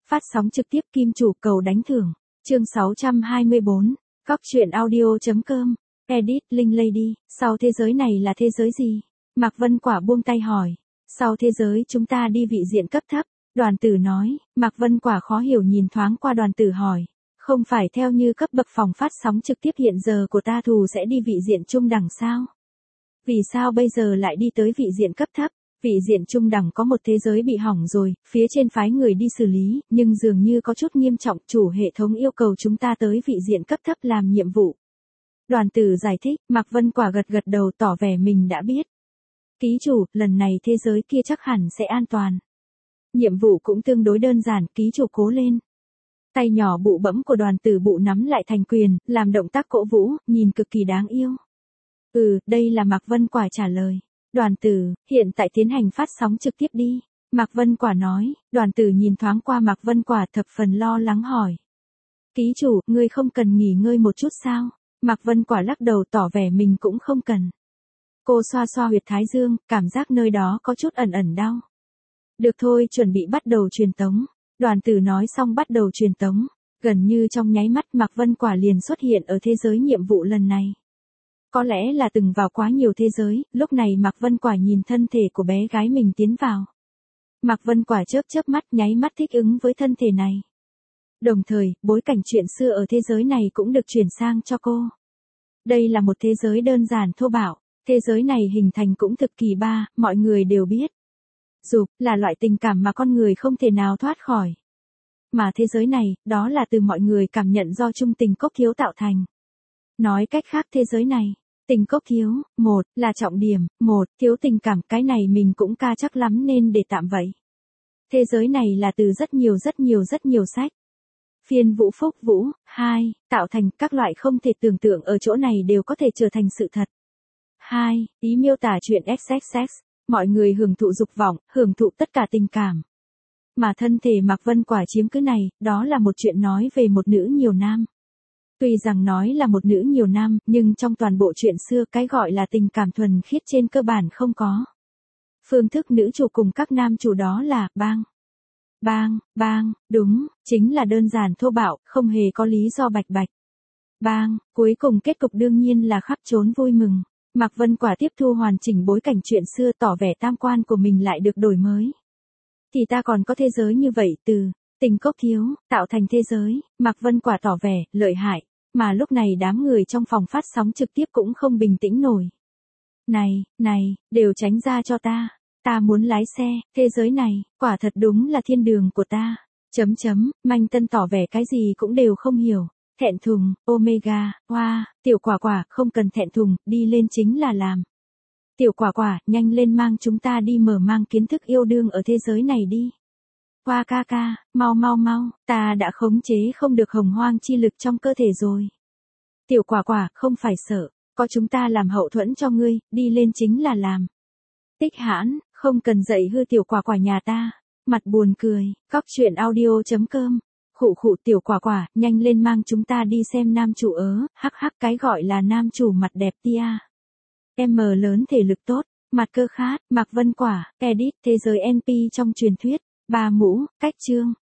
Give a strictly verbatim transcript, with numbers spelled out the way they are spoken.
Phát sóng trực tiếp Kim Chủ cầu đánh thưởng. Chương sáu trăm hai mươi bốn. Góc truyện audio.com. Edit Linh Lady. Sau thế giới này là thế giới gì? Mạc Vân Quả buông tay hỏi. Sau thế giới chúng ta đi vị diện cấp thấp. Đoàn tử nói. Mạc Vân Quả khó hiểu nhìn thoáng qua đoàn tử hỏi. Không phải theo như cấp bậc phòng phát sóng trực tiếp hiện giờ của ta thù sẽ đi vị diện trung đẳng sao? Vì sao bây giờ lại đi tới vị diện cấp thấp? Vị diện trung đẳng có một thế giới bị hỏng rồi, phía trên phái người đi xử lý, nhưng dường như có chút nghiêm trọng, chủ hệ thống yêu cầu chúng ta tới vị diện cấp thấp làm nhiệm vụ. Đoàn tử giải thích, Mạc Vân Quả gật gật đầu tỏ vẻ mình đã biết. Ký chủ, lần này thế giới kia chắc hẳn sẽ an toàn. Nhiệm vụ cũng tương đối đơn giản, ký chủ cố lên. Tay nhỏ bụ bẫm của đoàn tử bụ nắm lại thành quyền, làm động tác cổ vũ, nhìn cực kỳ đáng yêu. Ừ, đây là Mạc Vân Quả trả lời. Đoàn tử, hiện tại tiến hành phát sóng trực tiếp đi. Mạc Vân Quả nói, đoàn tử nhìn thoáng qua Mạc Vân Quả thập phần lo lắng hỏi. Ký chủ, ngươi không cần nghỉ ngơi một chút sao? Mạc Vân Quả lắc đầu tỏ vẻ mình cũng không cần. Cô xoa xoa huyệt thái dương, cảm giác nơi đó có chút ẩn ẩn đau. Được thôi, chuẩn bị bắt đầu truyền tống. Đoàn tử nói xong bắt đầu truyền tống. Gần như trong nháy mắt Mạc Vân Quả liền xuất hiện ở thế giới nhiệm vụ lần này. Có lẽ là từng vào quá nhiều thế giới, lúc này Mạc Vân Quả nhìn thân thể của bé gái mình tiến vào. Mạc Vân Quả chớp chớp mắt nháy mắt thích ứng với thân thể này. Đồng thời, bối cảnh chuyện xưa ở thế giới này cũng được chuyển sang cho cô. Đây là một thế giới đơn giản thô bạo, thế giới này hình thành cũng thực kỳ ba, mọi người đều biết. Dục là loại tình cảm mà con người không thể nào thoát khỏi. Mà thế giới này, đó là từ mọi người cảm nhận do chung tình cốc thiếu tạo thành. Nói cách khác thế giới này, tình cốc thiếu, một, là trọng điểm, một, thiếu tình cảm, cái này mình cũng ca chắc lắm nên để tạm vậy. Thế giới này là từ rất nhiều rất nhiều rất nhiều sách. Phiên Vũ Phúc Vũ, hai, tạo thành các loại không thể tưởng tượng ở chỗ này đều có thể trở thành sự thật. hai, ý miêu tả chuyện ích ích ích, mọi người hưởng thụ dục vọng, hưởng thụ tất cả tình cảm. Mà thân thể Mạc Vân Quả chiếm cứ này, đó là một chuyện nói về một nữ nhiều nam. Tuy rằng nói là một nữ nhiều nam, nhưng trong toàn bộ chuyện xưa cái gọi là tình cảm thuần khiết trên cơ bản không có. Phương thức nữ chủ cùng các nam chủ đó là bang. Bang, bang, đúng, chính là đơn giản thô bạo, không hề có lý do bạch bạch. Bang, cuối cùng kết cục đương nhiên là khắp trốn vui mừng. Mạc Vân Quả tiếp thu hoàn chỉnh bối cảnh chuyện xưa tỏ vẻ tam quan của mình lại được đổi mới. Thì ta còn có thế giới như vậy từ tình cốc thiếu, tạo thành thế giới, Mạc Vân Quả tỏ vẻ, lợi hại, mà lúc này đám người trong phòng phát sóng trực tiếp cũng không bình tĩnh nổi. Này, này, đều tránh ra cho ta, ta muốn lái xe, thế giới này, quả thật đúng là thiên đường của ta. Chấm chấm, Manh Tân tỏ vẻ cái gì cũng đều không hiểu, thẹn thùng, Omega, hoa, wow, tiểu quả quả, không cần thẹn thùng, đi lên chính là làm. Tiểu quả quả, nhanh lên mang chúng ta đi mở mang kiến thức yêu đương ở thế giới này đi. Hoa ca ca, mau mau mau, ta đã khống chế không được hồng hoang chi lực trong cơ thể rồi. Tiểu quả quả, không phải sợ, có chúng ta làm hậu thuẫn cho ngươi, đi lên chính là làm. Tích Hãn, không cần dạy hư tiểu quả quả nhà ta, mặt buồn cười, góc truyện audio.com. Khụ khụ tiểu quả quả, nhanh lên mang chúng ta đi xem nam chủ ớ, hắc hắc cái gọi là nam chủ mặt đẹp tia. Em lớn thể lực tốt, mặt cơ khát, Mạc Vân Quả, edit thế giới en pê trong truyền thuyết, ba mũ, cách chương.